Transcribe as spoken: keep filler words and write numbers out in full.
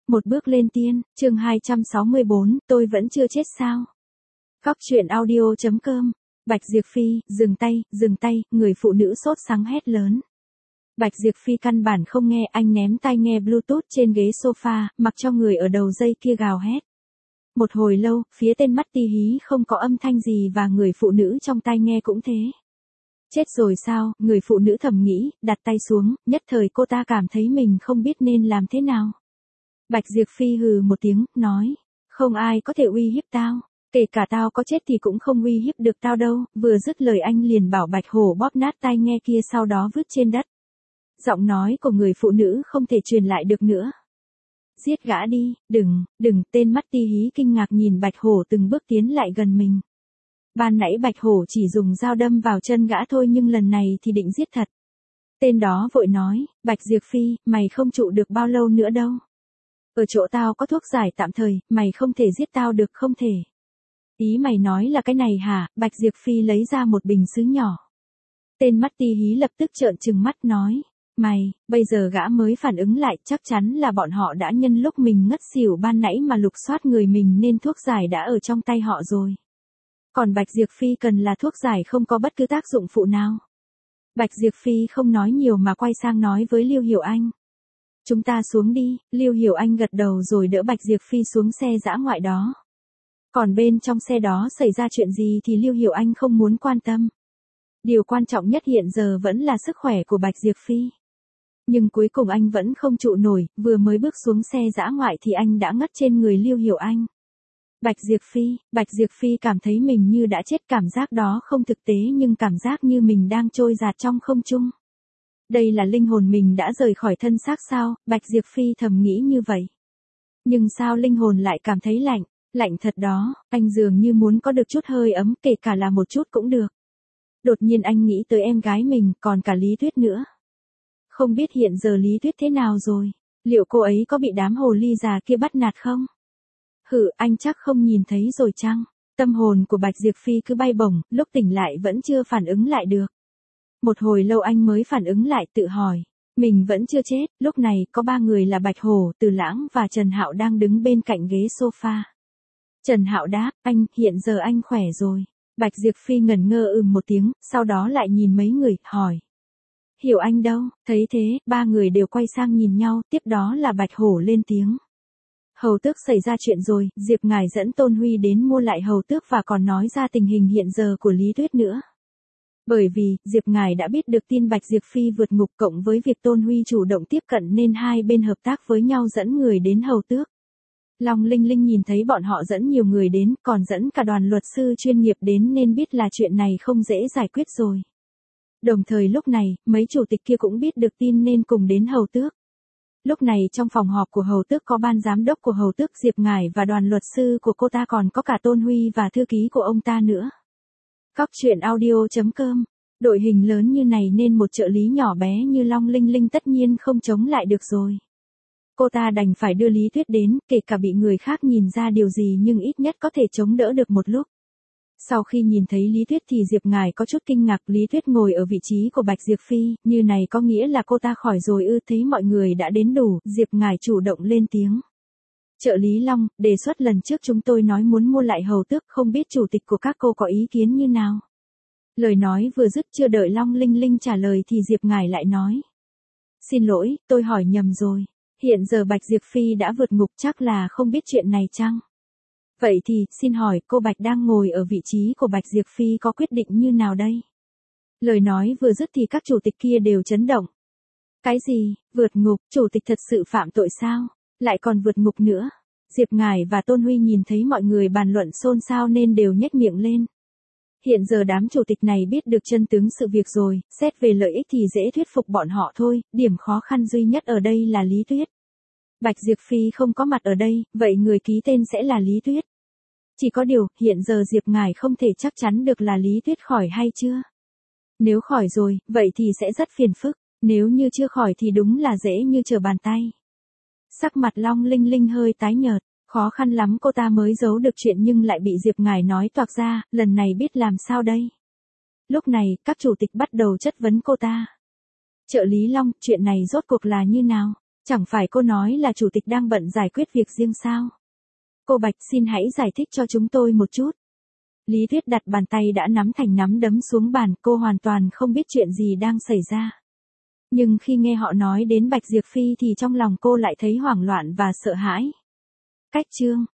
Một bước lên tiên, chương hai trăm sáu mươi bốn, tôi vẫn chưa chết sao? Góc truyện audio chấm com. Bạch Diệp Phi, dừng tay, dừng tay, người phụ nữ sốt sắng hét lớn. Bạch Diệp Phi căn bản không nghe, anh ném tai nghe Bluetooth trên ghế sofa, mặc cho người ở đầu dây kia gào hét. Một hồi lâu, phía tên mắt ti hí không có âm thanh gì và người phụ nữ trong tai nghe cũng thế. Chết rồi sao, người phụ nữ thầm nghĩ, đặt tay xuống, nhất thời cô ta cảm thấy mình không biết nên làm thế nào. Bạch Diệp Phi hừ một tiếng, nói, không ai có thể uy hiếp tao, kể cả tao có chết thì cũng không uy hiếp được tao đâu, vừa dứt lời anh liền bảo Bạch Hổ bóp nát tai nghe kia sau đó vứt trên đất. Giọng nói của người phụ nữ không thể truyền lại được nữa. Giết gã đi, đừng, đừng, tên mắt ti hí kinh ngạc nhìn Bạch Hổ từng bước tiến lại gần mình. Ban nãy Bạch Hổ chỉ dùng dao đâm vào chân gã thôi nhưng lần này thì định giết thật. Tên đó vội nói, Bạch Diệp Phi, mày không trụ được bao lâu nữa đâu. Ở chỗ tao có thuốc giải tạm thời, mày không thể giết tao được, không thể. Ý mày nói là cái này hả? Bạch Diệp Phi lấy ra một bình sứ nhỏ. Tên mắt ti hí lập tức trợn trừng mắt nói, mày, bây giờ gã mới phản ứng lại, chắc chắn là bọn họ đã nhân lúc mình ngất xỉu ban nãy mà lục soát người mình nên thuốc giải đã ở trong tay họ rồi. Còn Bạch Diệp Phi cần là thuốc giải không có bất cứ tác dụng phụ nào. Bạch Diệp Phi không nói nhiều mà quay sang nói với Lưu Hiểu Anh. Chúng ta xuống đi, Lưu Hiểu Anh gật đầu rồi đỡ Bạch Diệp Phi xuống xe dã ngoại đó. Còn bên trong xe đó xảy ra chuyện gì thì Lưu Hiểu Anh không muốn quan tâm. Điều quan trọng nhất hiện giờ vẫn là sức khỏe của Bạch Diệp Phi. Nhưng cuối cùng anh vẫn không trụ nổi, vừa mới bước xuống xe dã ngoại thì anh đã ngất trên người Lưu Hiểu Anh. Bạch Diệp Phi, Bạch Diệp Phi cảm thấy mình như đã chết, cảm giác đó không thực tế nhưng cảm giác như mình đang trôi dạt trong không trung. Đây là linh hồn mình đã rời khỏi thân xác sao, Bạch Diệp Phi thầm nghĩ như vậy. Nhưng sao linh hồn lại cảm thấy lạnh, lạnh thật đó, anh dường như muốn có được chút hơi ấm, kể cả là một chút cũng được. Đột nhiên anh nghĩ tới em gái mình, còn cả Lý Tuyết nữa. Không biết hiện giờ Lý Tuyết thế nào rồi, liệu cô ấy có bị đám hồ ly già kia bắt nạt không? Hử, anh chắc không nhìn thấy rồi chăng? Tâm hồn của Bạch Diệp Phi cứ bay bổng, lúc tỉnh lại vẫn chưa phản ứng lại được. Một hồi lâu anh mới phản ứng lại, tự hỏi, mình vẫn chưa chết. Lúc này có ba người là Bạch Hổ, Từ Lãng và Trần Hạo đang đứng bên cạnh ghế sofa. Trần Hạo đáp, anh, hiện giờ anh khỏe rồi. Bạch Diệp Phi ngẩn ngơ ừm một tiếng, sau đó lại nhìn mấy người, hỏi. Hiểu Anh đâu? Thấy thế, ba người đều quay sang nhìn nhau, tiếp đó là Bạch Hổ lên tiếng. Hầu tước xảy ra chuyện rồi, Diệp ngài dẫn Tôn Huy đến mua lại hầu tước và còn nói ra tình hình hiện giờ của Lý Tuyết nữa. Bởi vì, Diệp ngài đã biết được tin Bạch Diệp Phi vượt ngục cộng với việc Tôn Huy chủ động tiếp cận nên hai bên hợp tác với nhau dẫn người đến hầu tước. Long Linh Linh nhìn thấy bọn họ dẫn nhiều người đến, còn dẫn cả đoàn luật sư chuyên nghiệp đến nên biết là chuyện này không dễ giải quyết rồi. Đồng thời lúc này, mấy chủ tịch kia cũng biết được tin nên cùng đến hầu tước. Lúc này trong phòng họp của hầu tước có ban giám đốc của hầu tước Diệp ngài và đoàn luật sư của cô ta, còn có cả Tôn Huy và thư ký của ông ta nữa. Góc truyện audio chấm com. Đội hình lớn như này nên một trợ lý nhỏ bé như Long Linh Linh tất nhiên không chống lại được rồi. Cô ta đành phải đưa Lý Tuyết đến, kể cả bị người khác nhìn ra điều gì nhưng ít nhất có thể chống đỡ được một lúc. Sau khi nhìn thấy Lý Tuyết thì Diệp ngài có chút kinh ngạc. Lý Tuyết ngồi ở vị trí của Bạch Diệp Phi, như này có nghĩa là cô ta khỏi rồi ư? Thấy mọi người đã đến đủ, Diệp ngài chủ động lên tiếng. Trợ lý Long, đề xuất lần trước chúng tôi nói muốn mua lại hầu tước, không biết chủ tịch của các cô có ý kiến như nào? Lời nói vừa dứt chưa đợi Long Linh Linh trả lời thì Diệp ngài lại nói. Xin lỗi, tôi hỏi nhầm rồi. Hiện giờ Bạch Diệp Phi đã vượt ngục, chắc là không biết chuyện này chăng? Vậy thì, xin hỏi, cô Bạch đang ngồi ở vị trí của Bạch Diệp Phi có quyết định như nào đây? Lời nói vừa dứt thì các chủ tịch kia đều chấn động. Cái gì, vượt ngục, chủ tịch thật sự phạm tội sao? Lại còn vượt ngục nữa? Diệp ngài và Tôn Huy nhìn thấy mọi người bàn luận xôn xao nên đều nhếch miệng lên. Hiện giờ đám chủ tịch này biết được chân tướng sự việc rồi, xét về lợi ích thì dễ thuyết phục bọn họ thôi, điểm khó khăn duy nhất ở đây là Lý Tuyết. Bạch Diệp Phi không có mặt ở đây, vậy người ký tên sẽ là Lý Tuyết. Chỉ có điều, hiện giờ Diệp ngài không thể chắc chắn được là Lý Tuyết khỏi hay chưa. Nếu khỏi rồi, vậy thì sẽ rất phiền phức, nếu như chưa khỏi thì đúng là dễ như trở bàn tay. Sắc mặt Long Linh Linh hơi tái nhợt, khó khăn lắm cô ta mới giấu được chuyện nhưng lại bị Diệp ngài nói toạc ra, lần này biết làm sao đây. Lúc này, các chủ tịch bắt đầu chất vấn cô ta. Trợ lý Long, chuyện này rốt cuộc là như nào? Chẳng phải cô nói là chủ tịch đang bận giải quyết việc riêng sao? Cô Bạch xin hãy giải thích cho chúng tôi một chút. Lý Tuyết đặt bàn tay đã nắm thành nắm đấm xuống bàn, cô hoàn toàn không biết chuyện gì đang xảy ra. Nhưng khi nghe họ nói đến Bạch Diệp Phi thì trong lòng cô lại thấy hoảng loạn và sợ hãi. Cách chương